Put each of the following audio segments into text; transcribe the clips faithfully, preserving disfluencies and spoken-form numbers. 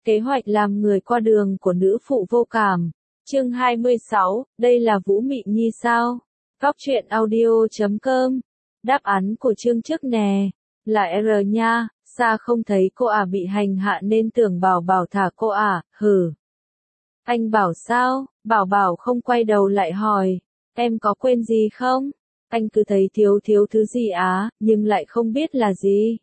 Kế hoạch làm người qua đường của nữ phụ vô cảm. Chương hai mươi sáu, đây là Vũ Mị Nhi sao? Góc truyện audio chấm com. Đáp án của chương trước nè. Là R nha, Sa không thấy cô ả bị hành hạ nên tưởng Bảo Bảo thả cô ả, hừ. Anh bảo sao? Bảo Bảo không quay đầu lại hỏi. Em có quên gì không? Anh cứ thấy thiếu thiếu thứ gì á, nhưng lại không biết là gì.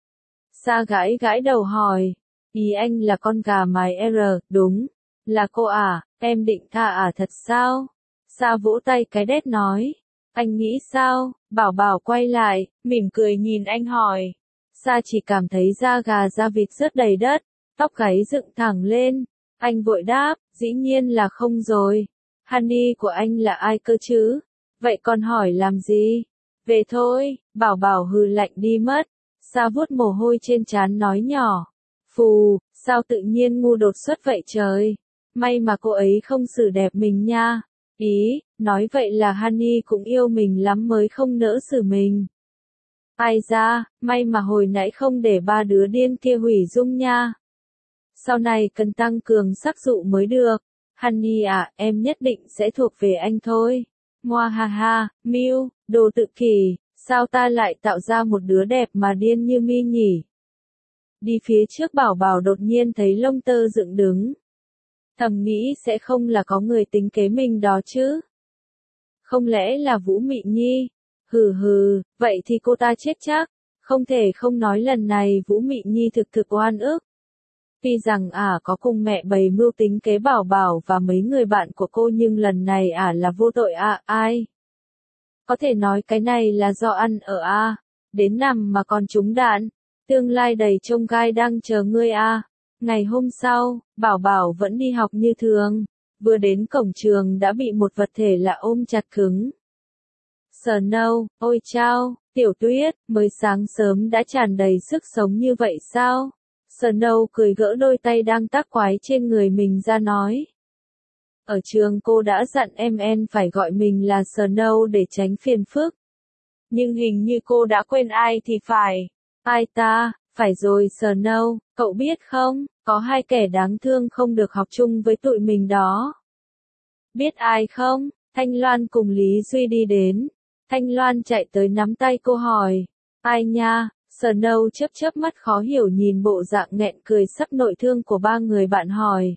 Sa gãi gãi đầu hỏi. Ý anh là con gà mái R, đúng. Là cô à, em định tha à thật sao? Sa vỗ tay cái đét nói. Anh nghĩ sao? Bảo Bảo quay lại, mỉm cười nhìn anh hỏi. Sa chỉ cảm thấy da gà da vịt rớt đầy đất, tóc gáy dựng thẳng lên. Anh vội đáp, dĩ nhiên là không rồi. Honey của anh là ai cơ chứ? Vậy còn hỏi làm gì? Về thôi, Bảo Bảo hừ lạnh đi mất. Sa vuốt mồ hôi trên trán nói nhỏ. Phù, sao tự nhiên ngu đột xuất vậy trời? May mà cô ấy không xử đẹp mình nha. Ý, nói vậy là Honey cũng yêu mình lắm mới không nỡ xử mình. Ai ra, may mà hồi nãy không để ba đứa điên kia hủy dung nha. Sau này cần tăng cường sắc dụ mới được. Honey à, em nhất định sẽ thuộc về anh thôi. Ngoa ha ha, Miu, đồ tự kỷ, sao ta lại tạo ra một đứa đẹp mà điên như mi nhỉ? Đi phía trước Bảo Bảo đột nhiên thấy lông tơ dựng đứng. Thầm nghĩ sẽ không là có người tính kế mình đó chứ? Không lẽ là Vũ Mị Nhi? Hừ hừ, vậy thì cô ta chết chắc. Không thể không nói lần này Vũ Mị Nhi thực thực oan ức. Tuy rằng ả à có cùng mẹ bày mưu tính kế Bảo Bảo và mấy người bạn của cô nhưng lần này ả à là vô tội à, ai? Có thể nói cái này là do ăn ở a, à. Đến nằm mà còn trúng đạn. Tương lai đầy chông gai đang chờ ngươi a. À. Ngày hôm sau, Bảo Bảo vẫn đi học như thường. Vừa đến cổng trường đã bị một vật thể lạ ôm chặt cứng. Snow, ôi chao, Tiểu Tuyết, mới sáng sớm đã tràn đầy sức sống như vậy sao? Snow cười gỡ đôi tay đang tác quái trên người mình ra nói. Ở trường cô đã dặn em en phải gọi mình là Snow để tránh phiền phức. Nhưng hình như cô đã quên ai thì phải. Ai ta? Phải rồi Snow, cậu biết không, có hai kẻ đáng thương không được học chung với tụi mình đó. Biết ai không? Thanh Loan cùng Lý Duy đi đến. Thanh Loan chạy tới nắm tay cô hỏi. Ai nha? Snow chớp chớp mắt khó hiểu nhìn bộ dạng nghẹn cười sắp nội thương của ba người bạn hỏi.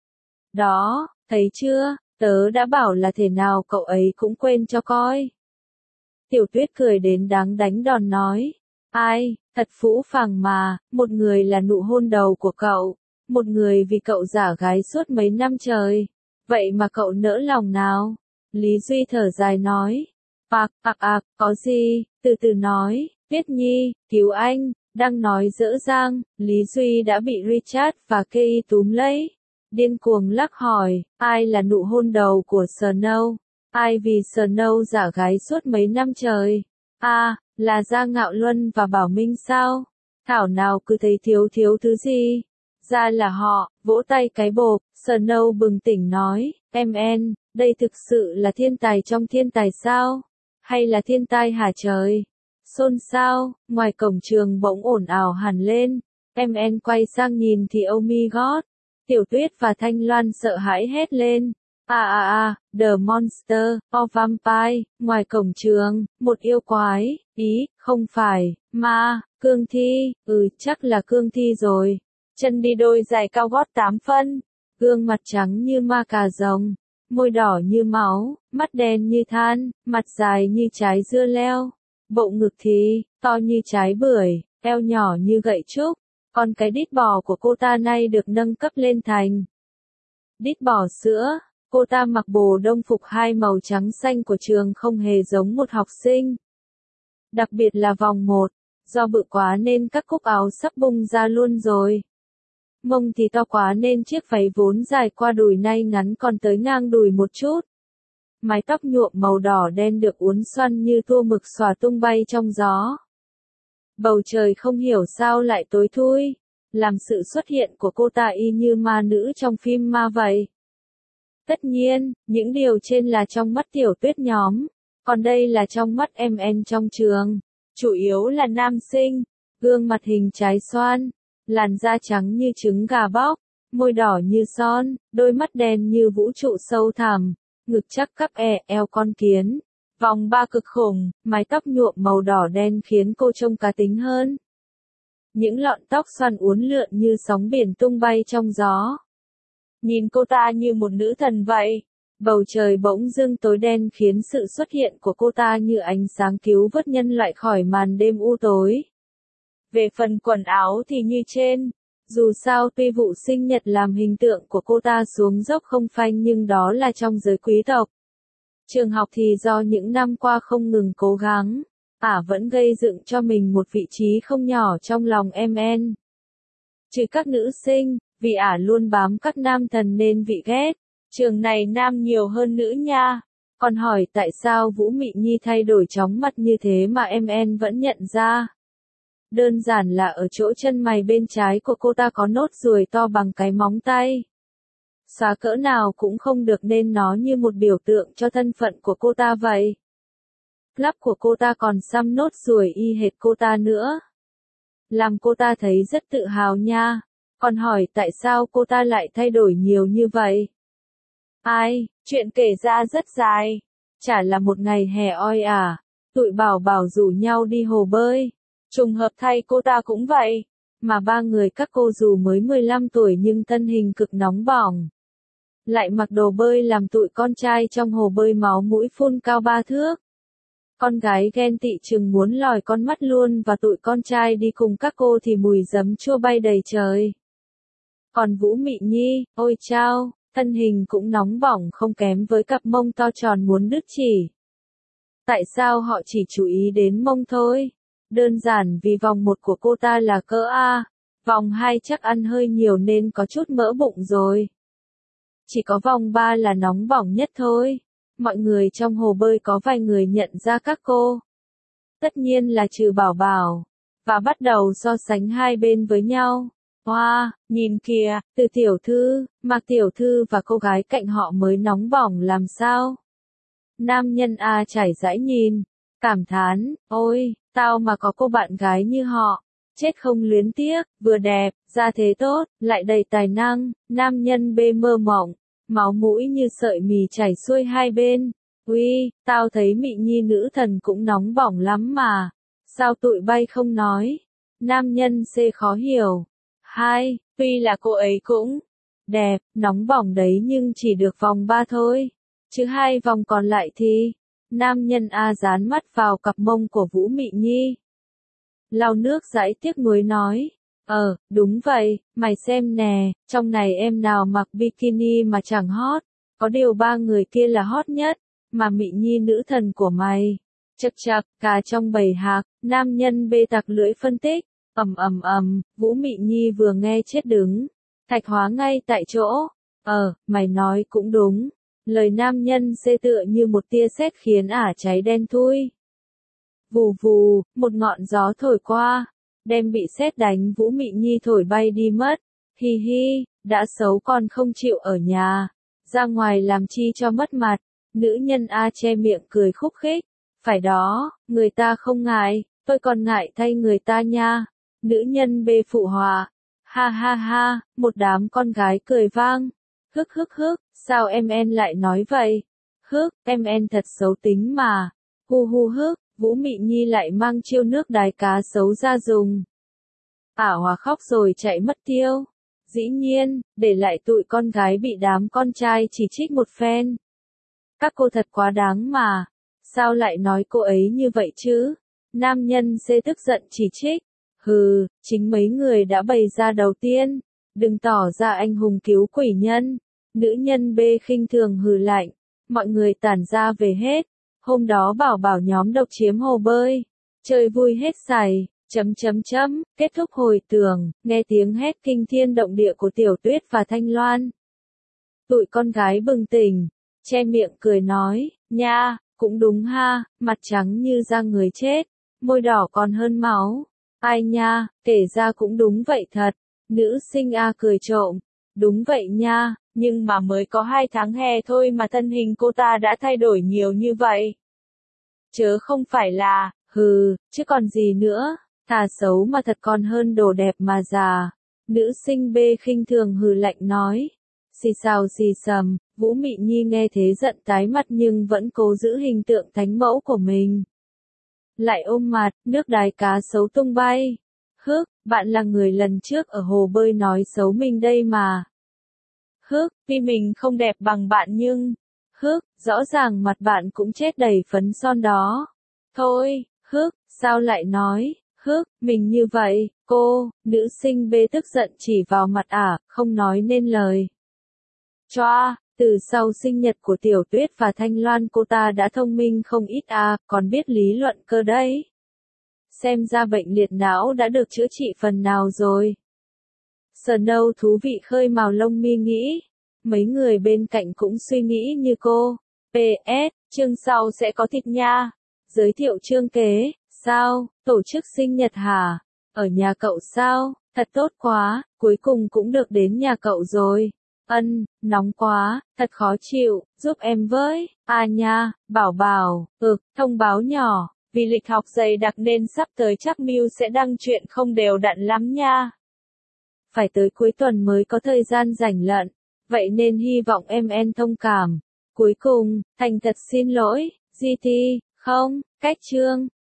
Đó, thấy chưa, tớ đã bảo là thể nào cậu ấy cũng quên cho coi. Tiểu Tuyết cười đến đáng đánh đòn nói. Ai, thật phũ phàng mà, một người là nụ hôn đầu của cậu, một người vì cậu giả gái suốt mấy năm trời. Vậy mà cậu nỡ lòng nào? Lý Duy thở dài nói. Ạc, ạc ạc, có gì, từ từ nói, Tuyết Nhi, cứu anh, đang nói dở dang, Lý Duy đã bị Richard và Kei túm lấy. Điên cuồng lắc hỏi, ai là nụ hôn đầu của Snow? Ai vì Snow giả gái suốt mấy năm trời? A, à, là Gia Ngạo Luân và Bảo Minh sao? Thảo nào cứ thấy thiếu thiếu thứ gì? Ra là họ, vỗ tay cái bộp, Snow bừng tỉnh nói, em en, đây thực sự là thiên tài trong thiên tài sao? Hay là thiên tai hả trời? Xôn xao, ngoài cổng trường bỗng ồn ào hẳn lên. Em en quay sang nhìn thì oh my god. Tiểu Tuyết và Thanh Loan sợ hãi hét lên. À à à, The Monster, or Vampire, ngoài cổng trường, một yêu quái, ý, không phải, ma, cương thi, ừ chắc là cương thi rồi. Chân đi đôi giày cao gót tám phân, gương mặt trắng như ma cà rồng, môi đỏ như máu, mắt đen như than, mặt dài như trái dưa leo, bộ ngực thì to như trái bưởi, eo nhỏ như gậy trúc. Còn cái đít bò của cô ta nay được nâng cấp lên thành đít bò sữa. Cô ta mặc bồ đông phục hai màu trắng xanh của trường không hề giống một học sinh. Đặc biệt là vòng một, do bự quá nên các cúc áo sắp bung ra luôn rồi. Mông thì to quá nên chiếc váy vốn dài qua đùi nay ngắn còn tới ngang đùi một chút. Mái tóc nhuộm màu đỏ đen được uốn xoăn như tua mực xòa tung bay trong gió. Bầu trời không hiểu sao lại tối thui, làm sự xuất hiện của cô ta y như ma nữ trong phim ma vậy. Tất nhiên, những điều trên là trong mắt Tiểu Tuyết nhóm, còn đây là trong mắt em en trong trường, chủ yếu là nam sinh, gương mặt hình trái xoan, làn da trắng như trứng gà bóc, môi đỏ như son, đôi mắt đen như vũ trụ sâu thẳm, ngực chắc cắp e, eo con kiến, vòng ba cực khủng, mái tóc nhuộm màu đỏ đen khiến cô trông cá tính hơn. Những lọn tóc xoăn uốn lượn như sóng biển tung bay trong gió. Nhìn cô ta như một nữ thần vậy. Bầu trời bỗng dưng tối đen khiến sự xuất hiện của cô ta như ánh sáng cứu vớt nhân loại khỏi màn đêm u tối. Về phần quần áo thì như trên. Dù sao tuy vụ sinh nhật làm hình tượng của cô ta xuống dốc không phanh nhưng đó là trong giới quý tộc. Trường học thì do những năm qua không ngừng cố gắng, ả vẫn gây dựng cho mình một vị trí không nhỏ trong lòng em en. Trừ các nữ sinh, vì ả luôn bám các nam thần nên bị ghét. Trường này nam nhiều hơn nữ nha. Còn hỏi tại sao Vũ Mị Nhi thay đổi chóng mặt như thế mà em en vẫn nhận ra. Đơn giản là ở chỗ chân mày bên trái của cô ta có nốt ruồi to bằng cái móng tay. Xóa cỡ nào cũng không được nên nó như một biểu tượng cho thân phận của cô ta vậy. Lắp của cô ta còn xăm nốt ruồi y hệt cô ta nữa. Làm cô ta thấy rất tự hào nha. Còn hỏi tại sao cô ta lại thay đổi nhiều như vậy? Ai, chuyện kể ra rất dài. Chả là một ngày hè oi ả, tụi bảo bảo rủ nhau đi hồ bơi. Trùng hợp thay cô ta cũng vậy. Mà ba người các cô dù mới mười lăm tuổi nhưng thân hình cực nóng bỏng. Lại mặc đồ bơi làm tụi con trai trong hồ bơi máu mũi phun cao ba thước. Con gái ghen tị chừng muốn lòi con mắt luôn và tụi con trai đi cùng các cô thì mùi giấm chua bay đầy trời. Còn Vũ Mị Nhi, ôi chao, thân hình cũng nóng bỏng không kém với cặp mông to tròn muốn đứt chỉ. Tại sao họ chỉ chú ý đến mông thôi? Đơn giản vì vòng một của cô ta là cỡ A, vòng hai chắc ăn hơi nhiều nên có chút mỡ bụng rồi. Chỉ có vòng ba là nóng bỏng nhất thôi. Mọi người trong hồ bơi có vài người nhận ra các cô. Tất nhiên là trừ Bảo Bảo. Và bắt đầu so sánh hai bên với nhau. Wow, nhìn kìa, Từ tiểu thư, Mạc tiểu thư và cô gái cạnh họ mới nóng bỏng làm sao? Nam nhân A trải dãi nhìn, cảm thán, ôi, tao mà có cô bạn gái như họ, chết không luyến tiếc, vừa đẹp, gia thế tốt, lại đầy tài năng. Nam nhân B mơ mộng, máu mũi như sợi mì chảy xuôi hai bên. Ui, tao thấy Mị Nhi nữ thần cũng nóng bỏng lắm mà. Sao tụi bay không nói? Nam nhân C khó hiểu. Hai, tuy là cô ấy cũng đẹp, nóng bỏng đấy nhưng chỉ được vòng ba thôi. Chứ hai vòng còn lại thì... Nam nhân A dán mắt vào cặp mông của Vũ Mị Nhi. Lau nước dãi tiếc nuối nói. Ờ, đúng vậy, mày xem nè, trong này em nào mặc bikini mà chẳng hot. Có điều ba người kia là hot nhất, mà Mị Nhi nữ thần của mày. Chật chật, cả trong bầy hạc, nam nhân bê tặc lưỡi phân tích. Ầm ầm ầm, Vũ Mị Nhi vừa nghe chết đứng. Thạch hóa ngay tại chỗ. Ờ, mày nói cũng đúng. Lời nam nhân xê tựa như một tia sét khiến ả cháy đen thui. Vù vù, một ngọn gió thổi qua, đem bị sét đánh Vũ Mị Nhi thổi bay đi mất. Hi hi, đã xấu còn không chịu ở nhà, ra ngoài làm chi cho mất mặt. Nữ nhân A che miệng cười khúc khích. Phải đó, người ta không ngại, tôi còn ngại thay người ta nha. Nữ nhân B phụ họa. Ha ha ha, một đám con gái cười vang. Hức hức hức, sao em en lại nói vậy? Hức, em en thật xấu tính mà. Hu hu hức, Vũ Mị Nhi lại mang chiêu nước đái cá xấu ra dùng. Ả Hòa khóc rồi chạy mất tiêu. Dĩ nhiên, để lại tụi con gái bị đám con trai chỉ trích một phen. Các cô thật quá đáng mà. Sao lại nói cô ấy như vậy chứ? Nam nhân C tức giận chỉ trích. Hừ, chính mấy người đã bày ra đầu tiên. Đừng tỏ ra anh hùng cứu quỷ nhân. Nữ nhân B khinh thường hừ lạnh. Mọi người tản ra về hết. Hôm đó bảo bảo nhóm độc chiếm hồ bơi. Chơi vui hết sảy. Chấm chấm chấm, kết thúc hồi tưởng, nghe tiếng hét kinh thiên động địa của Tiểu Tuyết và Thanh Loan. Tụi con gái bừng tỉnh, che miệng cười nói, nha, cũng đúng ha, mặt trắng như da người chết, môi đỏ còn hơn máu. Ai nha, kể ra cũng đúng vậy thật. Nữ sinh A cười trộm, đúng vậy nha, nhưng mà mới có hai tháng hè thôi mà thân hình cô ta đã thay đổi nhiều như vậy. Chớ không phải là, hừ, chứ còn gì nữa. Thà xấu mà thật còn hơn đồ đẹp mà già. Nữ sinh B khinh thường hừ lạnh nói. Xì xào xì xầm, Vũ Mị Nhi nghe thế giận tái mặt nhưng vẫn cố giữ hình tượng thánh mẫu của mình. Lại ôm mặt, nước đái cá sấu tung bay. Hước, bạn là người lần trước ở hồ bơi nói xấu mình đây mà. Hước, tuy mình không đẹp bằng bạn nhưng... Hước, rõ ràng mặt bạn cũng chết đầy phấn son đó. Thôi, Hước, sao lại nói, Hước, mình như vậy, cô, nữ sinh B tức giận chỉ vào mặt ả, không nói nên lời. Choa, từ sau sinh nhật của Tiểu Tuyết và Thanh Loan cô ta đã thông minh không ít à, còn biết lý luận cơ đấy. Xem ra bệnh liệt não đã được chữa trị phần nào rồi. Snow thú vị khơi mào lông mi nghĩ. Mấy người bên cạnh cũng suy nghĩ như cô. pê ét, chương sau sẽ có thịt nha. Giới thiệu chương kế, sao, tổ chức sinh nhật hả? Ở nhà cậu sao? Thật tốt quá, cuối cùng cũng được đến nhà cậu rồi. Ân, nóng quá, thật khó chịu, giúp em với. À nha, bảo bảo, ực, thông báo nhỏ, vì lịch học dày đặc nên sắp tới chắc Miu sẽ đăng chuyện không đều đặn lắm nha. Phải tới cuối tuần mới có thời gian rảnh lận, vậy nên hy vọng em en thông cảm. Cuối cùng, thành thật xin lỗi, giê tê, không, cách chương.